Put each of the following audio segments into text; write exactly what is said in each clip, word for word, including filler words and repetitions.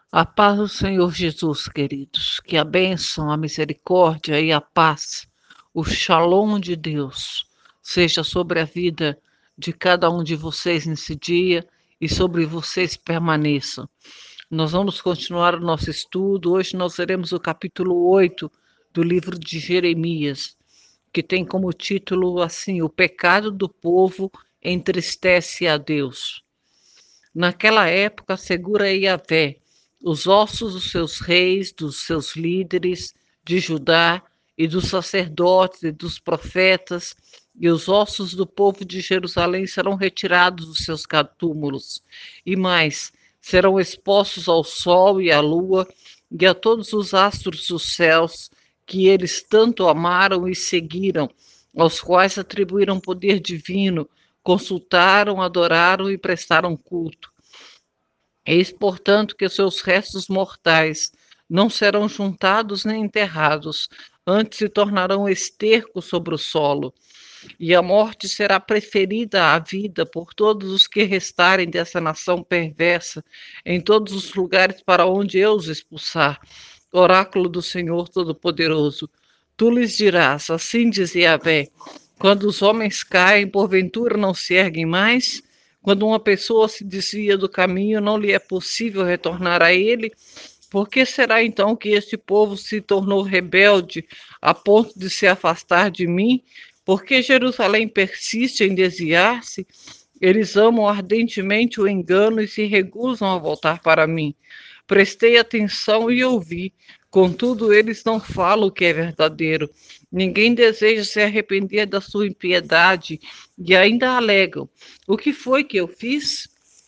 A paz do Senhor Jesus, queridos, que a bênção, a misericórdia e a paz, o shalom de Deus, seja sobre a vida de cada um de vocês nesse dia e sobre vocês permaneçam. Nós vamos continuar o nosso estudo. Hoje nós veremos o capítulo oito do livro de Jeremias, que tem como título assim: O pecado do povo entristece a Deus. Naquela época, segura Yahvé os ossos dos seus reis, dos seus líderes de Judá e dos sacerdotes e dos profetas, e os ossos do povo de Jerusalém serão retirados dos seus túmulos. E mais, serão expostos ao sol e à lua e a todos os astros dos céus que eles tanto amaram e seguiram, aos quais atribuíram poder divino, consultaram, adoraram e prestaram culto. Eis, portanto, que seus restos mortais não serão juntados nem enterrados, antes se tornarão esterco sobre o solo, e a morte será preferida à vida por todos os que restarem dessa nação perversa, em todos os lugares para onde eu os expulsar. Oráculo do Senhor Todo-Poderoso. Tu lhes dirás, assim diz Yahvé, quando os homens caem, porventura não se erguem mais? Quando uma pessoa se desvia do caminho, não lhe é possível retornar a ele? Por que será então que este povo se tornou rebelde a ponto de se afastar de mim? Por que Jerusalém persiste em desviar-se? Eles amam ardentemente o engano e se recusam a voltar para mim. Prestei atenção e ouvi, contudo eles não falam o que é verdadeiro. Ninguém deseja se arrepender da sua impiedade e ainda alegam: o que foi que eu fiz?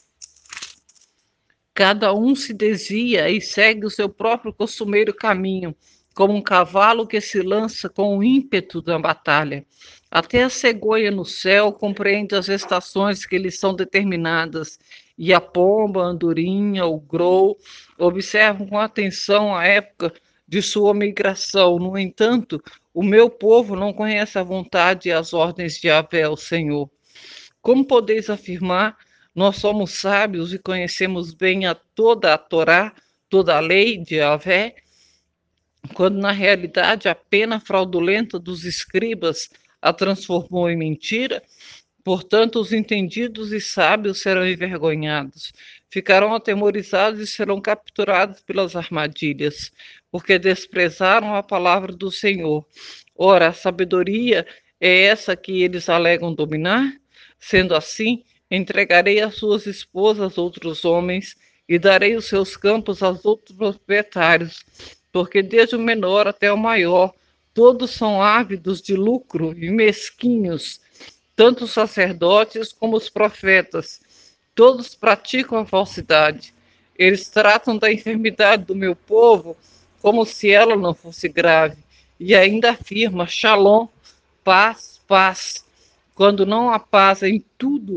Cada um se desvia e segue o seu próprio costumeiro caminho, como um cavalo que se lança com o ímpeto da batalha. Até a cegonha no céu compreende as estações que lhe são determinadas, e a pomba, a andorinha, o grou observam com atenção a época de sua migração. No entanto, o meu povo não conhece a vontade e as ordens de Yahvé, o Senhor. Como podeis afirmar, nós somos sábios e conhecemos bem a toda a Torá, toda a lei de Yahvé, quando na realidade a pena fraudulenta dos escribas a transformou em mentira? Portanto, os entendidos e sábios serão envergonhados, ficarão atemorizados e serão capturados pelas armadilhas, porque desprezaram a palavra do Senhor. Ora, a sabedoria é essa que eles alegam dominar? Sendo assim, entregarei as suas esposas a outros homens e darei os seus campos aos outros proprietários, porque desde o menor até o maior, todos são ávidos de lucro e mesquinhos, tanto os sacerdotes como os profetas. Todos praticam a falsidade. Eles tratam da enfermidade do meu povo como se ela não fosse grave. E ainda afirma: Shalom, paz, paz. Quando não há paz em tudo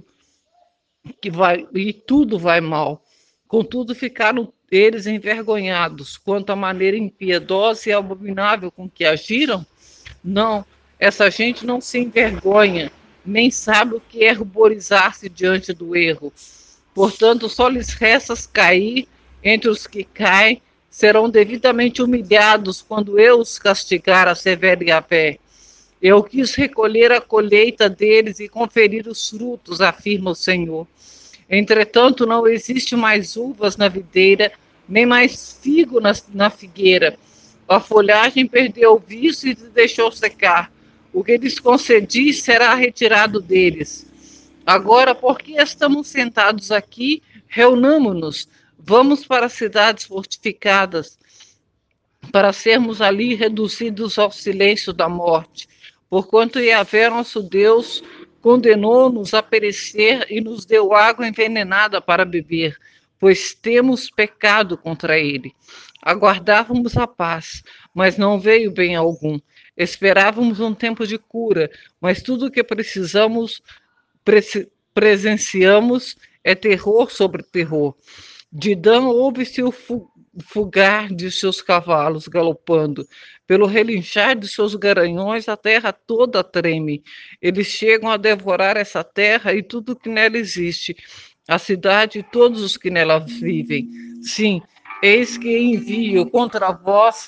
que vai e tudo vai mal. Contudo, ficaram eles envergonhados quanto à maneira impiedosa e abominável com que agiram. Não, essa gente não se envergonha, nem sabe o que é ruborizar-se diante do erro. Portanto, só lhes resta cair entre os que caem, serão devidamente humilhados quando eu os castigar a severa Yahvé. Eu quis recolher a colheita deles e conferir os frutos, afirma o Senhor. Entretanto, não existe mais uvas na videira, nem mais figo na, na figueira. A folhagem perdeu o vício e se deixou secar. O que lhes concedi será retirado deles. Agora, por que estamos sentados aqui? Reunamo-nos. Vamos para as cidades fortificadas, para sermos ali reduzidos ao silêncio da morte. Porquanto Yahvé, nosso Deus, condenou-nos a perecer e nos deu água envenenada para beber, pois temos pecado contra ele. Aguardávamos a paz, mas não veio bem algum. Esperávamos um tempo de cura, mas tudo o que precisamos, preci- presenciamos é terror sobre terror. De Dan ouve-se o fugar de seus cavalos galopando. Pelo relinchar de seus garanhões, a terra toda treme. Eles chegam a devorar essa terra e tudo que nela existe, a cidade e todos os que nela vivem. Sim, Eis que envio contra vós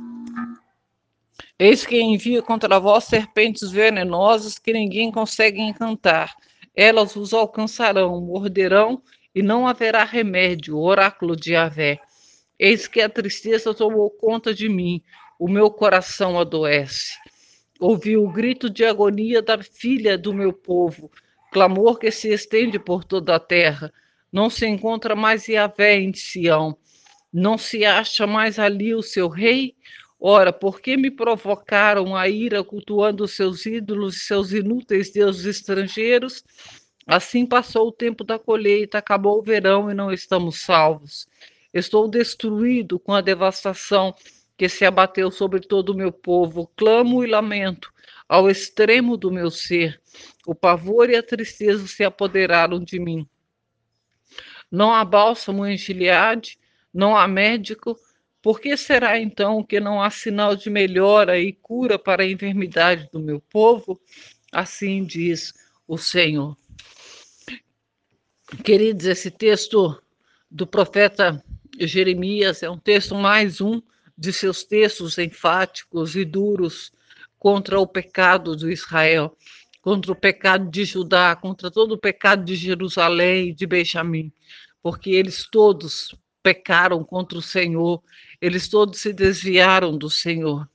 Eis que envio contra vós serpentes venenosas que ninguém consegue encantar. Elas vos alcançarão, morderão, e não haverá remédio. Oráculo de Yahvé. Eis que a tristeza tomou conta de mim, o meu coração adoece. Ouvi o grito de agonia da filha do meu povo, clamor que se estende por toda a terra. Não se encontra mais Yahvé em Sião, não se acha mais ali o seu rei? Ora, por que me provocaram a ira cultuando seus ídolos e seus inúteis deuses estrangeiros? Assim passou o tempo da colheita, acabou o verão e não estamos salvos. Estou destruído com a devastação que se abateu sobre todo o meu povo. Clamo e lamento ao extremo do meu ser. O pavor e a tristeza se apoderaram de mim. Não há bálsamo em Gileade, não há médico. Por que será então que não há sinal de melhora e cura para a enfermidade do meu povo? Assim diz o Senhor. Queridos, esse texto do profeta Jeremias é um texto mais um de seus textos enfáticos e duros contra o pecado de Israel, contra o pecado de Judá, contra todo o pecado de Jerusalém e de Benjamim, porque eles todos pecaram contra o Senhor, eles todos se desviaram do Senhor.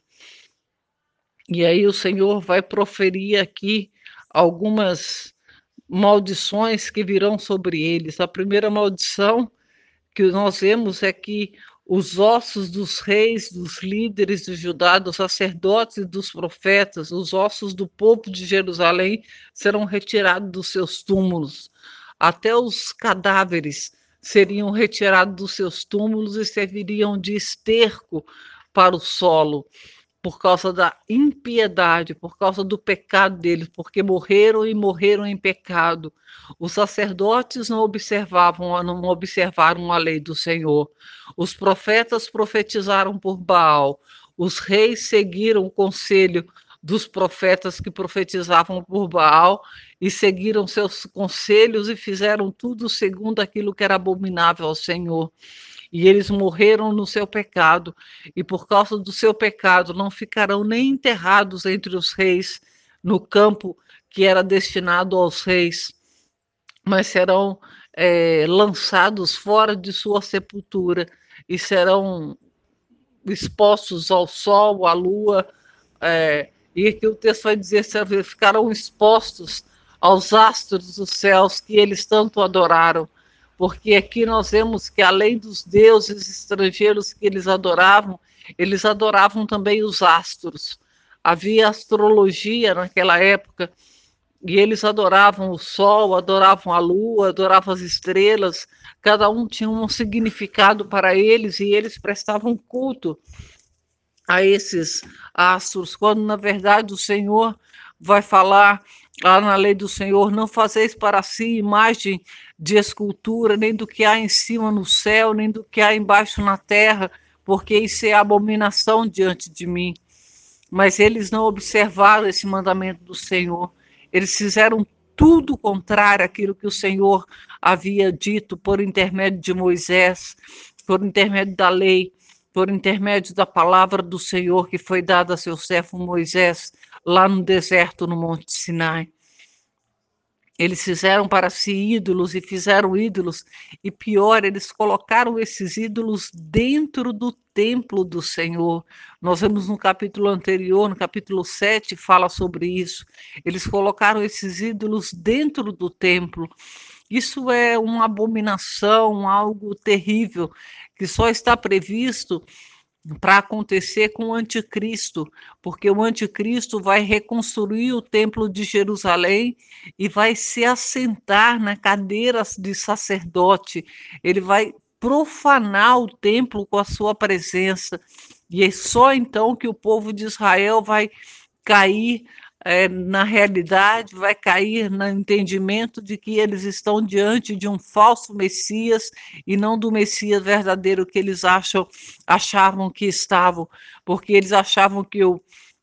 E aí o Senhor vai proferir aqui algumas maldições que virão sobre eles. A primeira maldição que nós vemos é que os ossos dos reis, dos líderes de Judá, dos sacerdotes e dos profetas, os ossos do povo de Jerusalém serão retirados dos seus túmulos. Até os cadáveres seriam retirados dos seus túmulos e serviriam de esterco para o solo, por causa da impiedade, por causa do pecado deles, porque morreram e morreram em pecado. Os sacerdotes não observavam, não observaram a lei do Senhor. Os profetas profetizaram por Baal. Os reis seguiram o conselho dos profetas que profetizavam por Baal e seguiram seus conselhos e fizeram tudo segundo aquilo que era abominável ao Senhor. E eles morreram no seu pecado, e por causa do seu pecado não ficarão nem enterrados entre os reis, no campo que era destinado aos reis, mas serão é, lançados fora de sua sepultura e serão expostos ao sol, à lua, é, e aqui o texto vai dizer, ficarão expostos aos astros dos céus que eles tanto adoraram, porque aqui nós vemos que além dos deuses estrangeiros que eles adoravam, eles adoravam também os astros. Havia astrologia naquela época, e eles adoravam o sol, adoravam a lua, adoravam as estrelas, cada um tinha um significado para eles, e eles prestavam culto a esses astros, quando na verdade o Senhor vai falar lá na lei do Senhor: não fazeis para si imagem de escultura, nem do que há em cima no céu, nem do que há embaixo na terra, porque isso é abominação diante de mim. Mas eles não observaram esse mandamento do Senhor, eles fizeram tudo contrário àquilo que o Senhor havia dito por intermédio de Moisés, por intermédio da lei, por intermédio da palavra do Senhor que foi dada a seu servo Moisés lá no deserto, no Monte Sinai. Eles fizeram para si ídolos e fizeram ídolos, e pior, eles colocaram esses ídolos dentro do templo do Senhor. Nós vemos no capítulo anterior, no capítulo sete, fala sobre isso. Eles colocaram esses ídolos dentro do templo. Isso é uma abominação, algo terrível, que só está previsto para acontecer com o anticristo, porque o anticristo vai reconstruir o templo de Jerusalém e vai se assentar na cadeira de sacerdote, ele vai profanar o templo com a sua presença, e é só então que o povo de Israel vai cair é, na realidade, vai cair no entendimento de que eles estão diante de um falso Messias e não do Messias verdadeiro que eles acham, achavam que estavam, porque eles achavam que o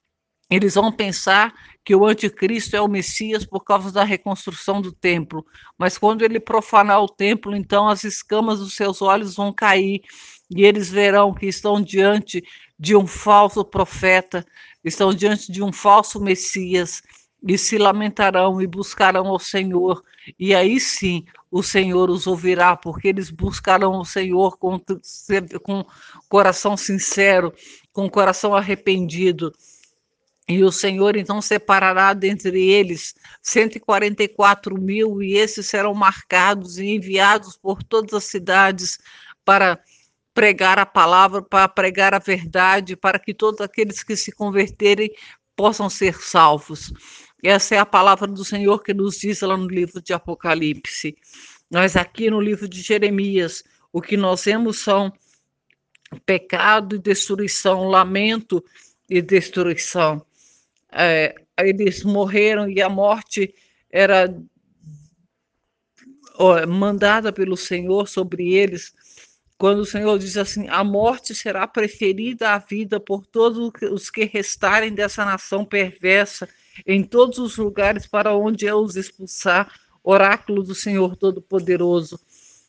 Eles vão pensar que o anticristo é o Messias por causa da reconstrução do templo, mas quando ele profanar o templo, então as escamas dos seus olhos vão cair e eles verão que estão diante de um falso profeta, estão diante de um falso Messias e se lamentarão e buscarão ao Senhor. E aí sim o Senhor os ouvirá, porque eles buscarão o Senhor com, com coração sincero, com coração arrependido. E o Senhor então separará dentre eles cento e quarenta e quatro mil, e esses serão marcados e enviados por todas as cidades para pregar a palavra, para pregar a verdade, para que todos aqueles que se converterem possam ser salvos. Essa é a palavra do Senhor que nos diz lá no livro de Apocalipse. Mas aqui no livro de Jeremias, o que nós vemos são pecado e destruição, lamento e destruição. É, eles morreram e a morte era ó, mandada pelo Senhor sobre eles, quando o Senhor diz assim: a morte será preferida à vida por todos os que restarem dessa nação perversa, em todos os lugares para onde eu os expulsar, oráculo do Senhor Todo-Poderoso.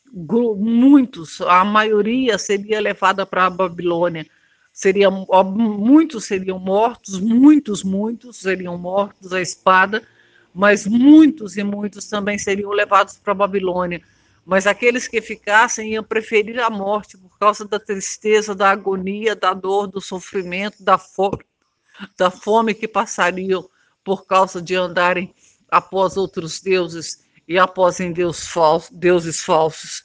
Muitos, a maioria seria levada para a Babilônia. Seria, muitos seriam mortos, muitos, muitos seriam mortos à espada, mas muitos e muitos também seriam levados para a Babilônia. Mas aqueles que ficassem iam preferir a morte por causa da tristeza, da agonia, da dor, do sofrimento, da fome, da fome que passariam por causa de andarem após outros deuses e após em Deus falso, deuses falsos.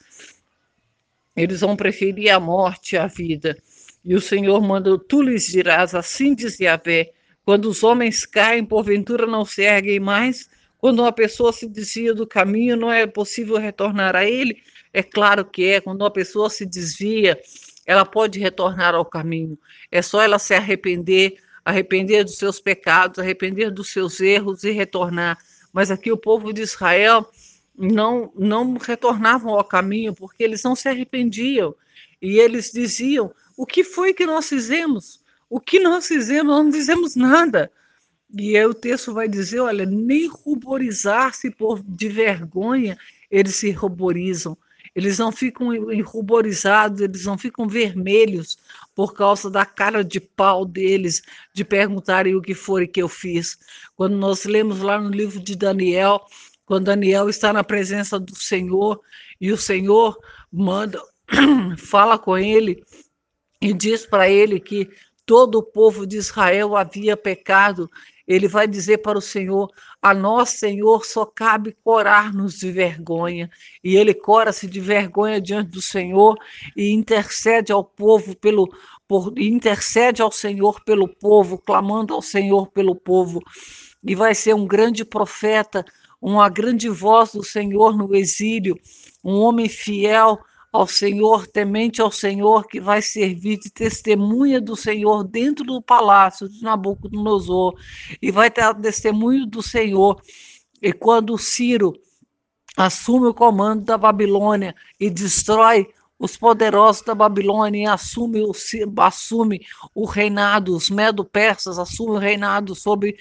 Eles vão preferir a morte à vida. E o Senhor manda: tu lhes dirás, assim diz Yahvé, quando os homens caem, porventura não se erguem mais, quando uma pessoa se desvia do caminho, não é possível retornar a ele? É claro que é. Quando uma pessoa se desvia, ela pode retornar ao caminho. É só ela se arrepender, arrepender dos seus pecados, arrepender dos seus erros e retornar. Mas aqui o povo de Israel não, não retornavam ao caminho, porque eles não se arrependiam. E eles diziam: o que foi que nós fizemos? O que nós fizemos? Nós não fizemos nada. E aí o texto vai dizer: olha, nem ruborizar-se por de vergonha eles se ruborizam. Eles não ficam ruborizados, eles não ficam vermelhos por causa da cara de pau deles, de perguntarem o que foi que eu fiz. Quando nós lemos lá no livro de Daniel, quando Daniel está na presença do Senhor e o Senhor manda, fala com ele e diz para ele que todo o povo de Israel havia pecado, ele vai dizer para o Senhor: a nós, Senhor, só cabe corar-nos de vergonha. E ele cora-se de vergonha diante do Senhor e intercede ao povo pelo por, intercede ao Senhor pelo povo, clamando ao Senhor pelo povo. E vai ser um grande profeta, uma grande voz do Senhor no exílio, um homem fiel ao Senhor, temente ao Senhor, que vai servir de testemunha do Senhor dentro do palácio de Nabucodonosor, e vai ter testemunho do Senhor. E quando Ciro assume o comando da Babilônia e destrói os poderosos da Babilônia e assume o, assume o reinado, os medo-persas assumem o reinado sob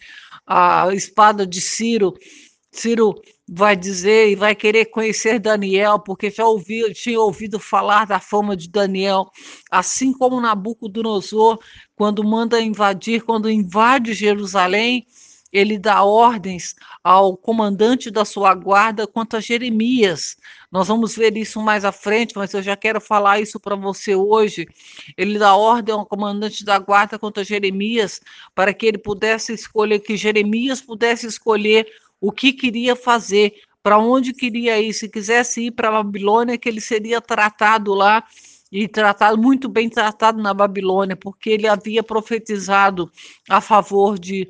a espada de Ciro, Ciro vai dizer e vai querer conhecer Daniel, porque já ouvi, tinha ouvido falar da fama de Daniel, assim como Nabucodonosor, quando manda invadir, quando invade Jerusalém, ele dá ordens ao comandante da sua guarda quanto a Jeremias. Nós vamos ver isso mais à frente, mas eu já quero falar isso para você hoje. Ele dá ordem ao comandante da guarda quanto a Jeremias, para que ele pudesse escolher, que Jeremias pudesse escolher o que queria fazer, para onde queria ir. Se quisesse ir para a Babilônia, que ele seria tratado lá, e tratado, muito bem tratado na Babilônia, porque ele havia profetizado a favor de,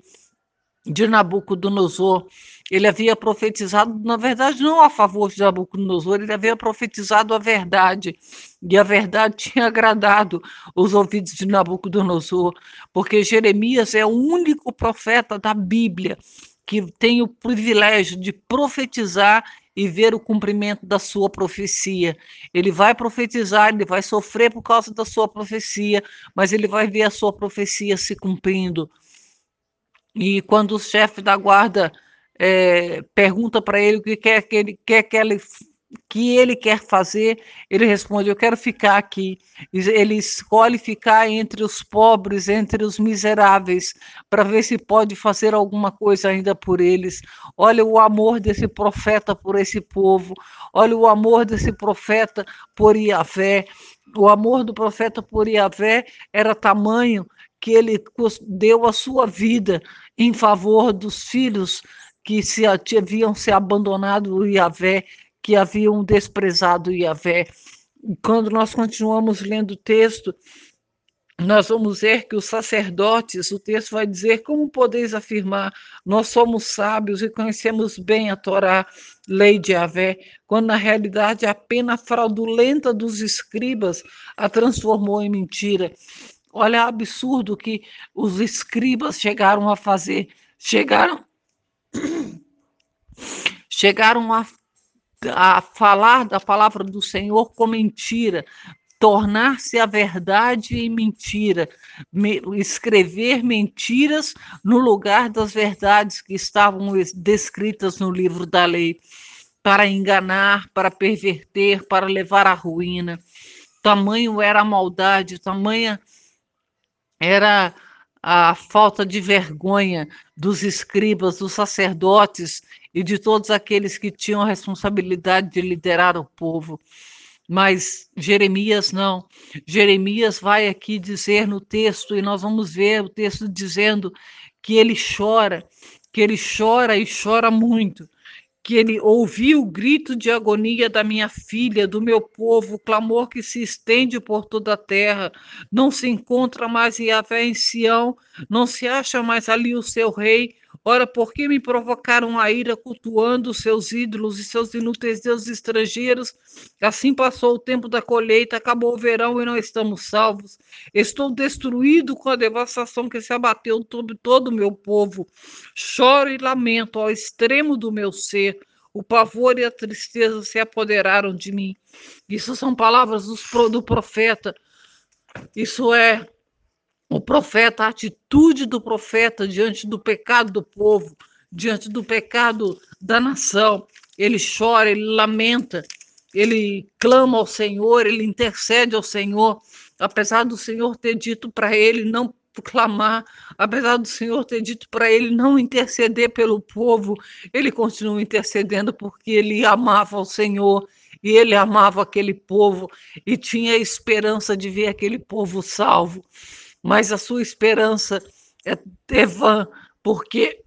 de Nabucodonosor. Ele havia profetizado, na verdade, não a favor de Nabucodonosor, ele havia profetizado a verdade, e a verdade tinha agradado os ouvidos de Nabucodonosor, porque Jeremias é o único profeta da Bíblia que tem o privilégio de profetizar e ver o cumprimento da sua profecia. Ele vai profetizar, ele vai sofrer por causa da sua profecia, mas ele vai ver a sua profecia se cumprindo. E quando o chefe da guarda é, pergunta para ele o que quer que ele quer que ele, que ele quer fazer, ele responde: eu quero ficar aqui. Ele escolhe ficar entre os pobres, entre os miseráveis, para ver se pode fazer alguma coisa ainda por eles. Olha o amor desse profeta por esse povo, olha o amor desse profeta por Iavé. O amor do profeta por Iavé era tamanho que ele deu a sua vida em favor dos filhos que se haviam se abandonado o Iavé, que haviam desprezado o Iavé. Quando nós continuamos lendo o texto, nós vamos ver que os sacerdotes, o texto vai dizer: como podeis afirmar, nós somos sábios e conhecemos bem a Torá, lei de Yahvé, quando na realidade a pena fraudulenta dos escribas a transformou em mentira. Olha o absurdo que os escribas chegaram a fazer. Chegaram, chegaram a, a falar da palavra do Senhor com mentira, tornar-se a verdade em mentira, me, escrever mentiras no lugar das verdades que estavam descritas no livro da lei, para enganar, para perverter, para levar à ruína. Tamanho era a maldade, tamanha era a falta de vergonha dos escribas, dos sacerdotes e de todos aqueles que tinham a responsabilidade de liderar o povo. Mas Jeremias não. Jeremias vai aqui dizer no texto, e nós vamos ver o texto dizendo que ele chora, que ele chora e chora muito, que ele ouviu o grito de agonia da minha filha, do meu povo, o clamor que se estende por toda a terra. Não se encontra mais Yahvé em Sião, não se acha mais ali o seu rei. Ora, por que me provocaram a ira cultuando os seus ídolos e seus inúteis deuses estrangeiros? Assim passou o tempo da colheita, acabou o verão e não estamos salvos. Estou destruído com a devastação que se abateu sobre todo o meu povo. Choro e lamento ao extremo do meu ser. O pavor e a tristeza se apoderaram de mim. Isso são palavras do profeta. Isso é o profeta, a atitude do profeta diante do pecado do povo, diante do pecado da nação. Ele chora, ele lamenta, ele clama ao Senhor, ele intercede ao Senhor, apesar do Senhor ter dito para ele não clamar, apesar do Senhor ter dito para ele não interceder pelo povo, ele continua intercedendo porque ele amava o Senhor e ele amava aquele povo e tinha a esperança de ver aquele povo salvo. Mas a sua esperança é, é vã, porque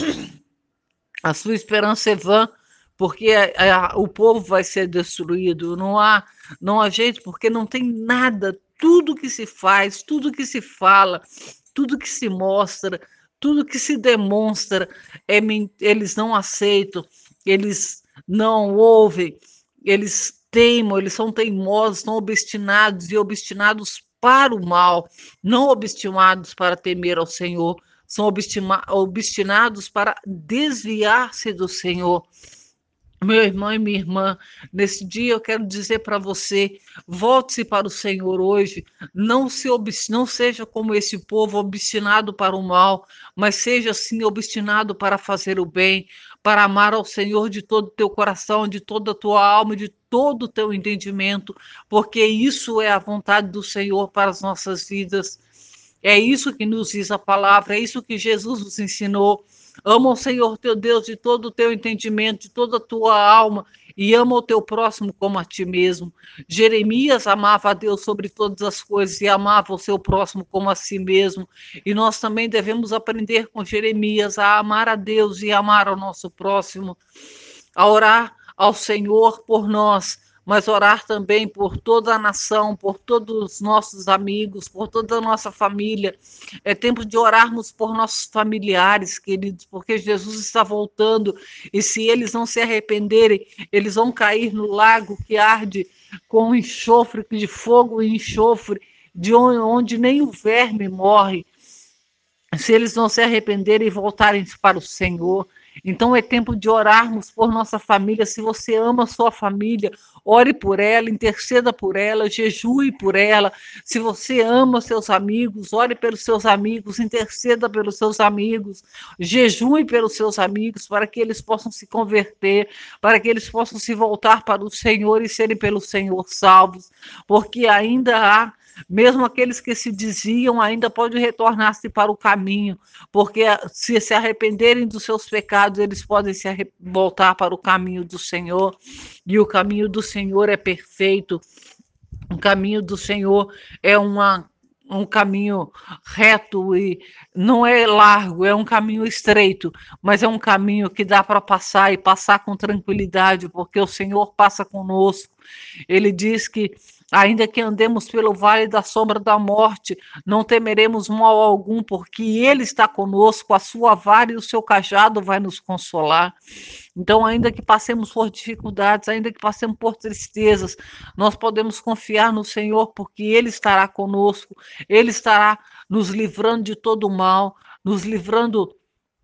a sua esperança é vã, porque a, a, o povo vai ser destruído. Não há, não há jeito, porque não tem nada. Tudo que se faz, tudo que se fala, tudo que se mostra, tudo que se demonstra, é, eles não aceitam, eles não ouvem, eles teimam, eles são teimosos, são obstinados e obstinados para o mal, não obstinados para temer ao Senhor, são obstinados para desviar-se do Senhor. Meu irmão e minha irmã, nesse dia eu quero dizer para você: volte-se para o Senhor hoje, não, se não seja como esse povo obstinado para o mal, mas seja sim obstinado para fazer o bem, para amar ao Senhor de todo o teu coração, de toda a tua alma, de todo o teu entendimento, porque isso é a vontade do Senhor para as nossas vidas. É isso que nos diz a palavra, é isso que Jesus nos ensinou. Ama o Senhor teu Deus de todo o teu entendimento, de toda a tua alma, e ama o teu próximo como a ti mesmo. Jeremias amava a Deus sobre todas as coisas e amava o seu próximo como a si mesmo. E nós também devemos aprender com Jeremias a amar a Deus e amar ao nosso próximo, a orar ao Senhor por nós, mas orar também por toda a nação, por todos os nossos amigos, por toda a nossa família. É tempo de orarmos por nossos familiares, queridos, porque Jesus está voltando e se eles não se arrependerem, eles vão cair no lago que arde com enxofre, de fogo e enxofre, de onde, onde nem o verme morre. Se eles não se arrependerem e voltarem para o Senhor, Então é tempo de orarmos por nossa família. Se você ama a sua família, ore por ela, interceda por ela, jejue por ela. Se você ama seus amigos, ore pelos seus amigos, interceda pelos seus amigos, jejue pelos seus amigos, para que eles possam se converter, para que eles possam se voltar para o Senhor e serem pelo Senhor salvos, porque ainda há, mesmo aqueles que se desviam, ainda podem retornar-se para o caminho, porque se se arrependerem dos seus pecados, eles podem se voltar para o caminho do Senhor, e o caminho do Senhor é perfeito, o caminho do Senhor é uma um caminho reto e não é largo, é um caminho estreito, mas é um caminho que dá para passar e passar com tranquilidade, porque o Senhor passa conosco. Ele diz que ainda que andemos pelo vale da sombra da morte, não temeremos mal algum, porque Ele está conosco, a sua vara e o seu cajado vai nos consolar. Então, ainda que passemos por dificuldades, ainda que passemos por tristezas, nós podemos confiar no Senhor, porque Ele estará conosco, Ele estará nos livrando de todo o mal, nos livrando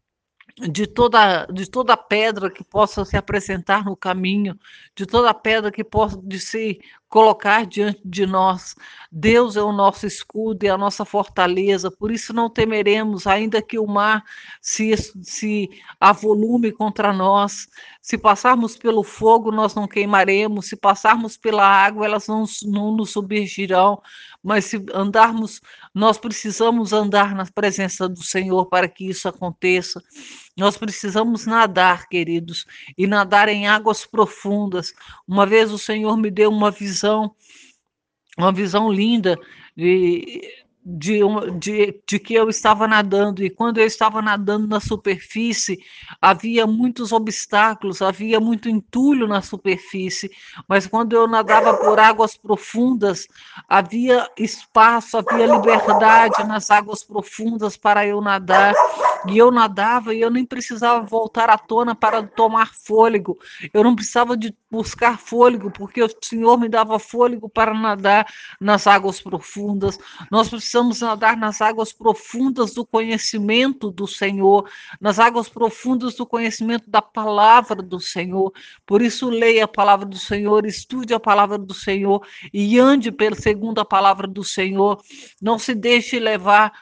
de toda, de toda pedra que possa se apresentar no caminho, de toda pedra que possa de se colocar diante de nós. Deus é o nosso escudo e a nossa fortaleza, por isso não temeremos, ainda que o mar se, se avolume contra nós. Se passarmos pelo fogo, nós não queimaremos, se passarmos pela água, elas não, não nos submergirão, mas se andarmos, nós precisamos andar na presença do Senhor para que isso aconteça. Nós precisamos nadar, queridos, e nadar em águas profundas. Uma vez o Senhor me deu uma visão, uma visão linda de, de, de, de que eu estava nadando, e quando eu estava nadando na superfície, havia muitos obstáculos, havia muito entulho na superfície, mas quando eu nadava por águas profundas, havia espaço, havia liberdade nas águas profundas para eu nadar. E eu nadava e eu nem precisava voltar à tona para tomar fôlego. Eu não precisava de buscar fôlego, porque o Senhor me dava fôlego para nadar nas águas profundas. Nós precisamos nadar nas águas profundas do conhecimento do Senhor, nas águas profundas do conhecimento da palavra do Senhor. Por isso, leia a palavra do Senhor, estude a palavra do Senhor e ande pela segundo a palavra do Senhor. Não se deixe levar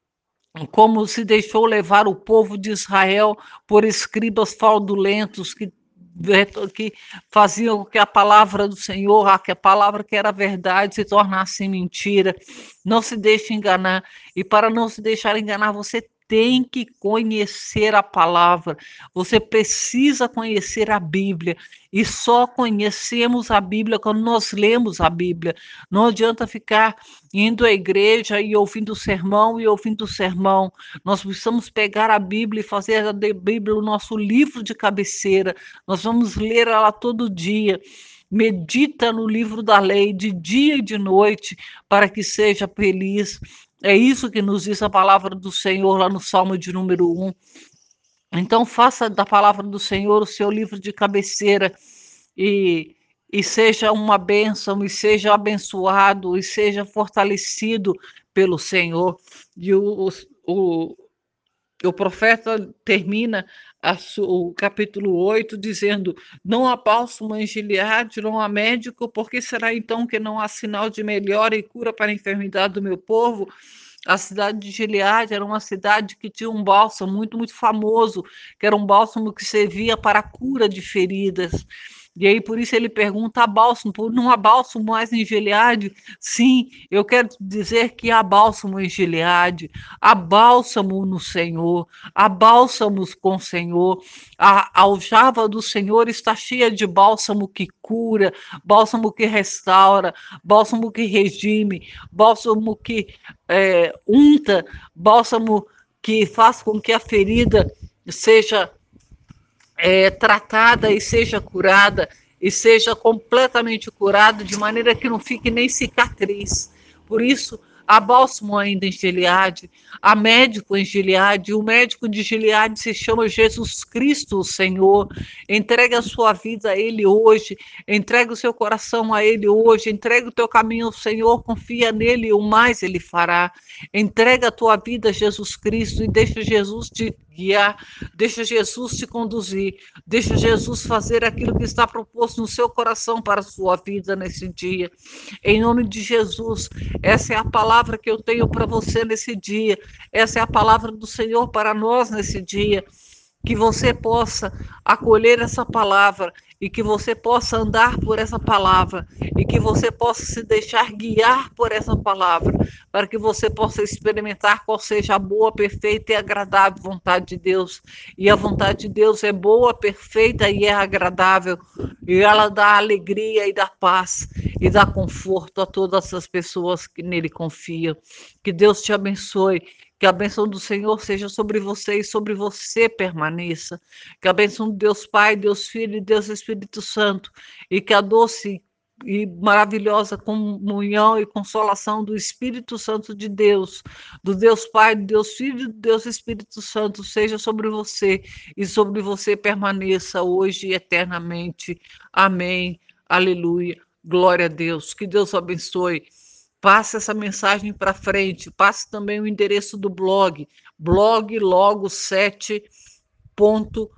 como se deixou levar o povo de Israel por escribas fraudulentos que, que faziam que a palavra do Senhor, que a palavra que era verdade, se tornasse mentira. Não se deixe enganar. E para não se deixar enganar, você tem que conhecer a palavra, você precisa conhecer a Bíblia, e só conhecemos a Bíblia quando nós lemos a Bíblia. Não adianta ficar indo à igreja e ouvindo o sermão e ouvindo o sermão. Nós precisamos pegar a Bíblia e fazer da Bíblia o nosso livro de cabeceira. Nós vamos ler ela todo dia. Medita no livro da lei de dia e de noite para que seja feliz. É isso que nos diz a palavra do Senhor lá no Salmo de número um. Então, faça da palavra do Senhor o seu livro de cabeceira e, e seja uma bênção, e seja abençoado, e seja fortalecido pelo Senhor. E o, o, o profeta termina a, o capítulo oito dizendo: não há bálsamo em Gileade, não há médico, porque será então que não há sinal de melhora e cura para a enfermidade do meu povo? A cidade de Gileade era uma cidade que tinha um bálsamo muito, muito famoso, que era um bálsamo que servia para a cura de feridas. E aí, por isso ele pergunta: há bálsamo? Não há bálsamo mais em Gileade? Sim, eu quero dizer que há bálsamo em Gileade, há bálsamo no Senhor, há bálsamos com o Senhor. A aljava do Senhor está cheia de bálsamo que cura, bálsamo que restaura, bálsamo que redime, bálsamo que é, unta, bálsamo que faz com que a ferida seja É, tratada e seja curada, e seja completamente curada, de maneira que não fique nem cicatriz. Por isso, há bálsamo ainda em Gileade, há médico em Gileade, e o médico de Gileade se chama Jesus Cristo, o Senhor. Entregue a sua vida a Ele hoje, entregue o seu coração a Ele hoje, entregue o teu caminho ao Senhor, confia nele e o mais Ele fará. Entrega a tua vida a Jesus Cristo e deixa Jesus te guiar, deixa Jesus te conduzir, deixa Jesus fazer aquilo que está proposto no seu coração para a sua vida nesse dia. Em nome de Jesus, essa é a palavra que eu tenho para você nesse dia, essa é a palavra do Senhor para nós nesse dia. Que você possa acolher essa palavra e que você possa andar por essa palavra e que você possa se deixar guiar por essa palavra, para que você possa experimentar qual seja a boa, perfeita e agradável vontade de Deus. E a vontade de Deus é boa, perfeita e é agradável, e ela dá alegria e dá paz e dá conforto a todas as pessoas que nele confiam. Que Deus te abençoe. Que a bênção do Senhor seja sobre você e sobre você permaneça. Que a bênção de Deus Pai, Deus Filho e Deus Espírito Santo, e que a doce e maravilhosa comunhão e consolação do Espírito Santo de Deus, do Deus Pai, do Deus Filho e do Deus Espírito Santo, seja sobre você e sobre você permaneça hoje e eternamente. Amém. Aleluia. Glória a Deus. Que Deus abençoe. Passe essa mensagem para frente, passe também o endereço do blog, blog logo sete ponto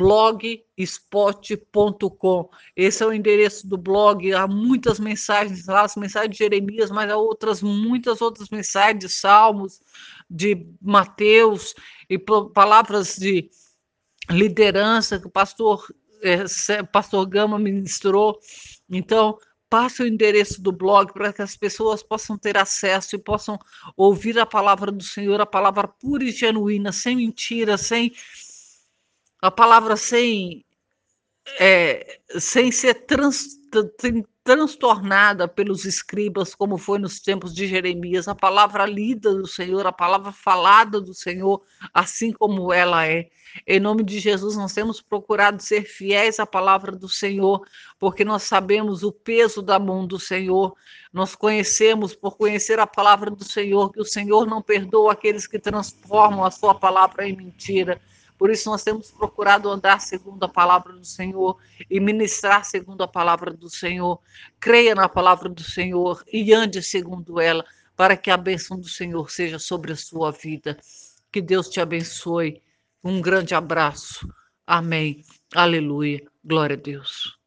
blogspot ponto com. Esse é o endereço do blog, há muitas mensagens lá, as mensagens de Jeremias, mas há outras, muitas outras mensagens de Salmos, de Mateus, e palavras de liderança que o pastor, é, pastor Gama ministrou. Então, passe o endereço do blog para que as pessoas possam ter acesso e possam ouvir a palavra do Senhor, a palavra pura e genuína, sem mentira, sem a palavra sem, é, sem ser trans, transtornada pelos escribas, como foi nos tempos de Jeremias, a palavra lida do Senhor, a palavra falada do Senhor, assim como ela é. Em nome de Jesus, nós temos procurado ser fiéis à palavra do Senhor, porque nós sabemos o peso da mão do Senhor, nós conhecemos, por conhecer a palavra do Senhor, que o Senhor não perdoa aqueles que transformam a sua palavra em mentira. Por isso nós temos procurado andar segundo a palavra do Senhor e ministrar segundo a palavra do Senhor. Creia na palavra do Senhor e ande segundo ela, para que a bênção do Senhor seja sobre a sua vida. Que Deus te abençoe. Um grande abraço. Amém. Aleluia. Glória a Deus.